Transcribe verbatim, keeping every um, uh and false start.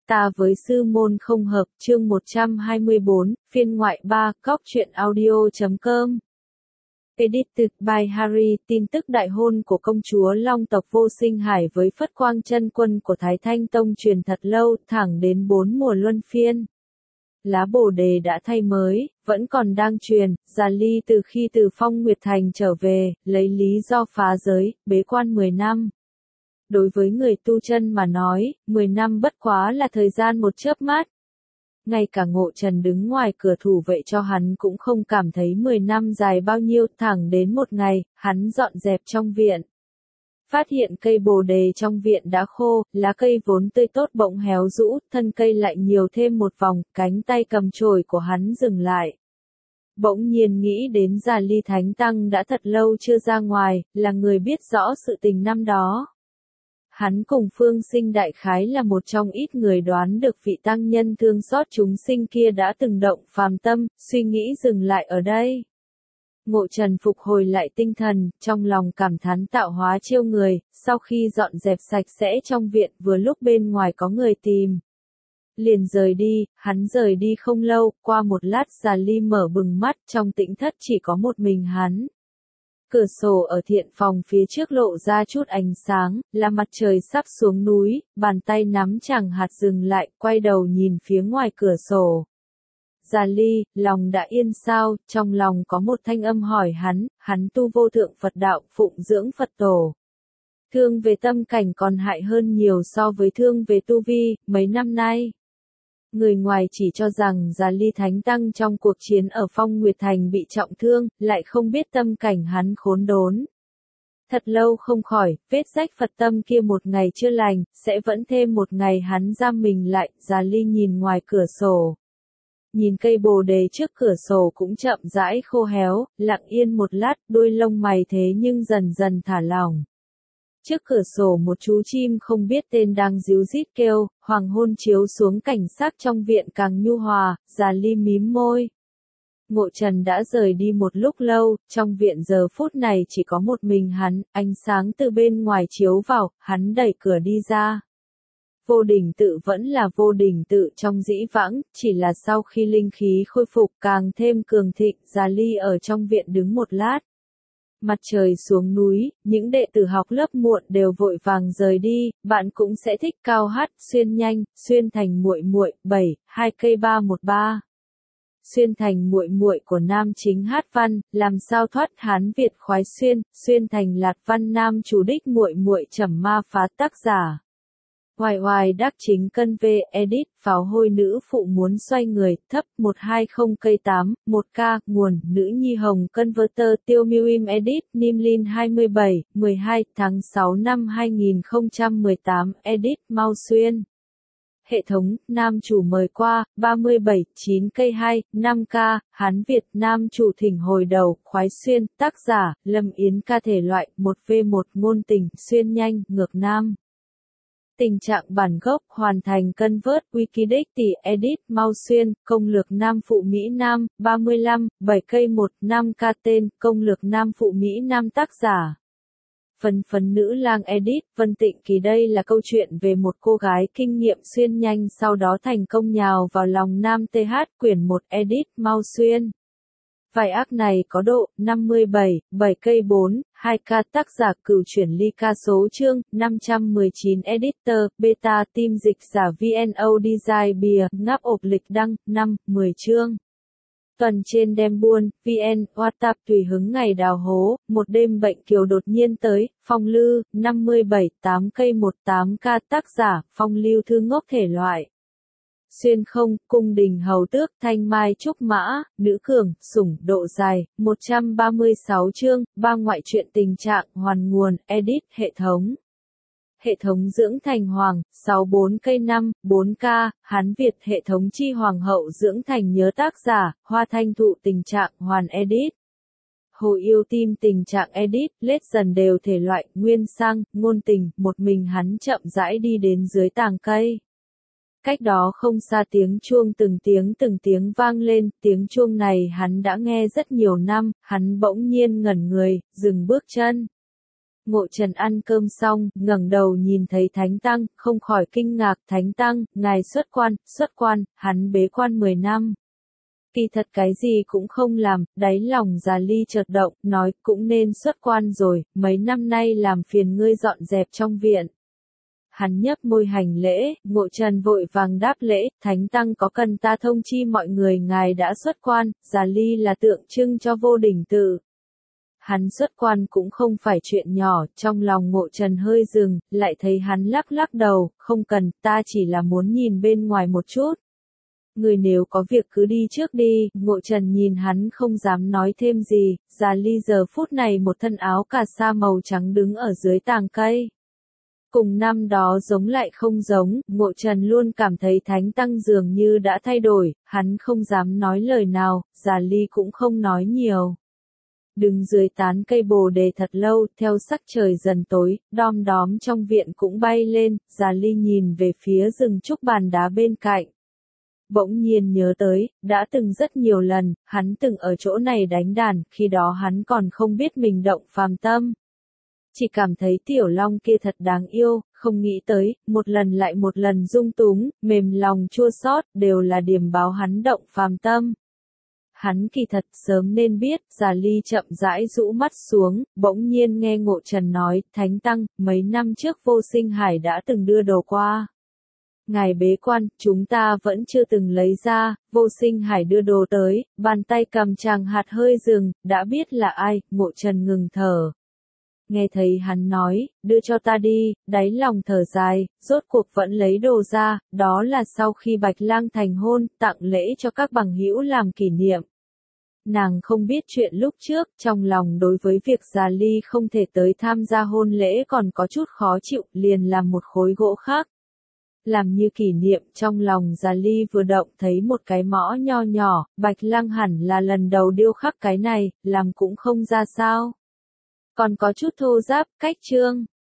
Ta với sư môn không hợp, chương một trăm hai mươi bốn, phiên ngoại ba, cóc truyện audio chấm com. Edited by Harry, tin tức đại hôn của công chúa Long tộc Vô Sinh Hải với Phất Quang Chân Quân của Thái Thanh Tông truyền thật lâu, thẳng đến bốn mùa luân phiên. Lá bồ đề đã thay mới, vẫn còn đang truyền, Già Ly từ khi từ Phong Nguyệt Thành trở về, lấy lý do phá giới, bế quan mười năm. Đối với người tu chân mà nói, mười năm bất quá là thời gian một chớp mắt. Ngay cả Ngộ Trần đứng ngoài cửa thủ vệ cho hắn cũng không cảm thấy mười năm dài bao nhiêu, thẳng đến một ngày, hắn dọn dẹp trong viện. Phát hiện cây bồ đề trong viện đã khô, lá cây vốn tươi tốt bỗng héo rũ, thân cây lại nhiều thêm một vòng, cánh tay cầm chổi của hắn dừng lại. Bỗng nhiên nghĩ đến Già Ly Thánh Tăng đã thật lâu chưa ra ngoài, là người biết rõ sự tình năm đó. Hắn cùng Phương Sinh đại khái là một trong ít người đoán được vị tăng nhân thương xót chúng sinh kia đã từng động phàm tâm, suy nghĩ dừng lại ở đây. Ngộ Trần phục hồi lại tinh thần, trong lòng cảm thán tạo hóa chiêu người, sau khi dọn dẹp sạch sẽ trong viện vừa lúc bên ngoài có người tìm. Liền rời đi, hắn rời đi không lâu, qua một lát Già Ly mở bừng mắt, trong tĩnh thất chỉ có một mình hắn. Cửa sổ ở thiện phòng phía trước lộ ra chút ánh sáng, là mặt trời sắp xuống núi, bàn tay nắm chẳng hạt dừng lại, quay đầu nhìn phía ngoài cửa sổ. Già Ly, lòng đã yên sao, trong lòng có một thanh âm hỏi hắn, hắn tu vô thượng Phật đạo, phụng dưỡng Phật tổ. Thương về tâm cảnh còn hại hơn nhiều so với thương về tu vi, mấy năm nay. Người ngoài chỉ cho rằng Già Ly Thánh Tăng trong cuộc chiến ở Phong Nguyệt Thành bị trọng thương, lại không biết tâm cảnh hắn khốn đốn. Thật lâu không khỏi, vết rách Phật tâm kia một ngày chưa lành, sẽ vẫn thêm một ngày hắn giam mình lại. Già Ly nhìn ngoài cửa sổ. Nhìn cây bồ đề trước cửa sổ cũng chậm rãi khô héo, lặng yên một lát, đuôi lông mày thế nhưng dần dần thả lỏng. Trước cửa sổ một chú chim không biết tên đang ríu rít kêu, hoàng hôn chiếu xuống cảnh sắc trong viện càng nhu hòa. Già Ly mím môi. Ngộ Trần đã rời đi một lúc lâu, trong viện giờ phút này chỉ có một mình hắn, ánh sáng từ bên ngoài chiếu vào, hắn đẩy cửa đi ra. Vô Đỉnh Tự vẫn là Vô Đỉnh Tự trong dĩ vãng, chỉ là sau khi linh khí khôi phục càng thêm cường thịnh. Già Ly ở trong viện đứng một lát. Mặt trời xuống núi, những đệ tử học lớp muộn đều vội vàng rời đi, bạn cũng sẽ thích Cao Hát, Xuyên Nhanh, Xuyên Thành muội muội, bảy, hai cây ba một ba. Xuyên Thành muội muội của nam chính Hát Văn, làm sao thoát Hán Việt khoái xuyên, Xuyên Thành Lạt Văn nam chủ đích muội muội Trầm Ma Phá tác giả. Hoài hoài đắc chính cân V, edit, pháo hôi nữ phụ muốn xoay người, thấp, một hai không cây tám, một K, nguồn, nữ nhi hồng converter tiêu miu im edit, Nimlin hai mươi bảy, mười hai, tháng sáu năm hai nghìn không trăm mười tám, edit, Mau Xuyên. Hệ thống, nam chủ mời qua, ba mươi bảy, chín cây hai, năm K, Hán Việt, nam chủ thỉnh hồi đầu, khoái xuyên, tác giả, Lâm Yến ca thể loại, một V một ngôn tình, xuyên nhanh, ngược nam. Tình trạng bản gốc, hoàn thành convert, Wikidex tỷ, edit, Mau Xuyên, công lược nam phụ Mỹ Nam, ba mươi lăm, bảy cây một, năm K tên, công lược nam phụ Mỹ Nam tác giả. Phấn phấn nữ lang edit, Vân Tịnh Kỳ đây là câu chuyện về một cô gái kinh nghiệm xuyên nhanh sau đó thành công nhào vào lòng nam tê hát, quyển một edit, Mau Xuyên. Vài ác này có độ, năm mươi bảy, bảy cây bốn, hai K tác giả Cửu Chuyển Ly ca số chương, năm trăm mười chín editor, beta team dịch giả vê en o design bìa, ngáp ộp lịch đăng, năm, mười chương. Tuần trên đem buôn, vê en, WhatsApp tùy hứng ngày đào hố, một đêm bệnh kiều đột nhiên tới, Phong Lư, năm mươi bảy, tám cây một tám K tác giả, Phong Lưu thư ngốc thể loại. Xuyên không, cung đình hầu tước, thanh mai trúc mã, nữ cường, sủng, độ dài, một trăm ba mươi sáu chương, ba ngoại truyện tình trạng, hoàn nguồn, edit, hệ thống. Hệ thống dưỡng thành hoàng, sáu bốn cây năm, bốn K, Hán Việt, hệ thống chi hoàng hậu dưỡng thành nhớ tác giả, Hoa Thanh Thụ tình trạng, hoàn edit. Hồ Yêu Tim tình trạng edit, lết dần đều thể loại, nguyên sang, ngôn tình, một mình hắn chậm rãi đi đến dưới tàng cây. Cách đó không xa tiếng chuông từng tiếng từng tiếng vang lên, tiếng chuông này hắn đã nghe rất nhiều năm, hắn bỗng nhiên ngẩn người, dừng bước chân. Ngộ Trần ăn cơm xong, ngẩng đầu nhìn thấy Thánh Tăng, không khỏi kinh ngạc, Thánh Tăng, ngài xuất quan, xuất quan, hắn bế quan mười năm. Kỳ thật cái gì cũng không làm, đáy lòng Già Ly chợt động, nói, cũng nên xuất quan rồi, mấy năm nay làm phiền ngươi dọn dẹp trong viện. Hắn nhấp môi hành lễ, Ngộ Trần vội vàng đáp lễ, Thánh Tăng có cần ta thông chi mọi người ngài đã xuất quan, Già Ly là tượng trưng cho vô đỉnh tự. Hắn xuất quan cũng không phải chuyện nhỏ, trong lòng Ngộ Trần hơi dừng, lại thấy hắn lắc lắc đầu, không cần, ta chỉ là muốn nhìn bên ngoài một chút. Người nếu có việc cứ đi trước đi, Ngộ Trần nhìn hắn không dám nói thêm gì, Già Ly giờ phút này một thân áo cà sa màu trắng đứng ở dưới tàng cây. Cùng năm đó giống lại không giống, Ngộ Trần luôn cảm thấy Thánh Tăng dường như đã thay đổi, hắn không dám nói lời nào, Già Ly cũng không nói nhiều. Đứng dưới tán cây bồ đề thật lâu, theo sắc trời dần tối, đom đóm trong viện cũng bay lên, Già Ly nhìn về phía rừng trúc bàn đá bên cạnh. Bỗng nhiên nhớ tới, đã từng rất nhiều lần, hắn từng ở chỗ này đánh đàn, khi đó hắn còn không biết mình động phàm tâm. Chỉ cảm thấy tiểu long kia thật đáng yêu, không nghĩ tới, một lần lại một lần dung túng, mềm lòng chua xót, đều là điểm báo hắn động phàm tâm. Hắn kỳ thật sớm nên biết, Già Ly chậm rãi rũ mắt xuống, bỗng nhiên nghe Ngộ Trần nói, Thánh Tăng, mấy năm trước Vô Sinh Hải đã từng đưa đồ qua. Ngài bế quan, chúng ta vẫn chưa từng lấy ra, Vô Sinh Hải đưa đồ tới, bàn tay cầm chàng hạt hơi dừng, đã biết là ai, Ngộ Trần ngừng thở. Nghe thấy hắn nói, đưa cho ta đi, đáy lòng thở dài, rốt cuộc vẫn lấy đồ ra, đó là sau khi Bạch Lang thành hôn, tặng lễ cho các bằng hữu làm kỷ niệm. Nàng không biết chuyện lúc trước, trong lòng đối với việc Già Ly không thể tới tham gia hôn lễ còn có chút khó chịu, liền làm một khối gỗ khác. Làm như kỷ niệm, trong lòng Già Ly vừa động thấy một cái mõ nho nhỏ, Bạch Lang hẳn là lần đầu điêu khắc cái này, làm cũng không ra sao. Còn có chút thô ráp, cách trương.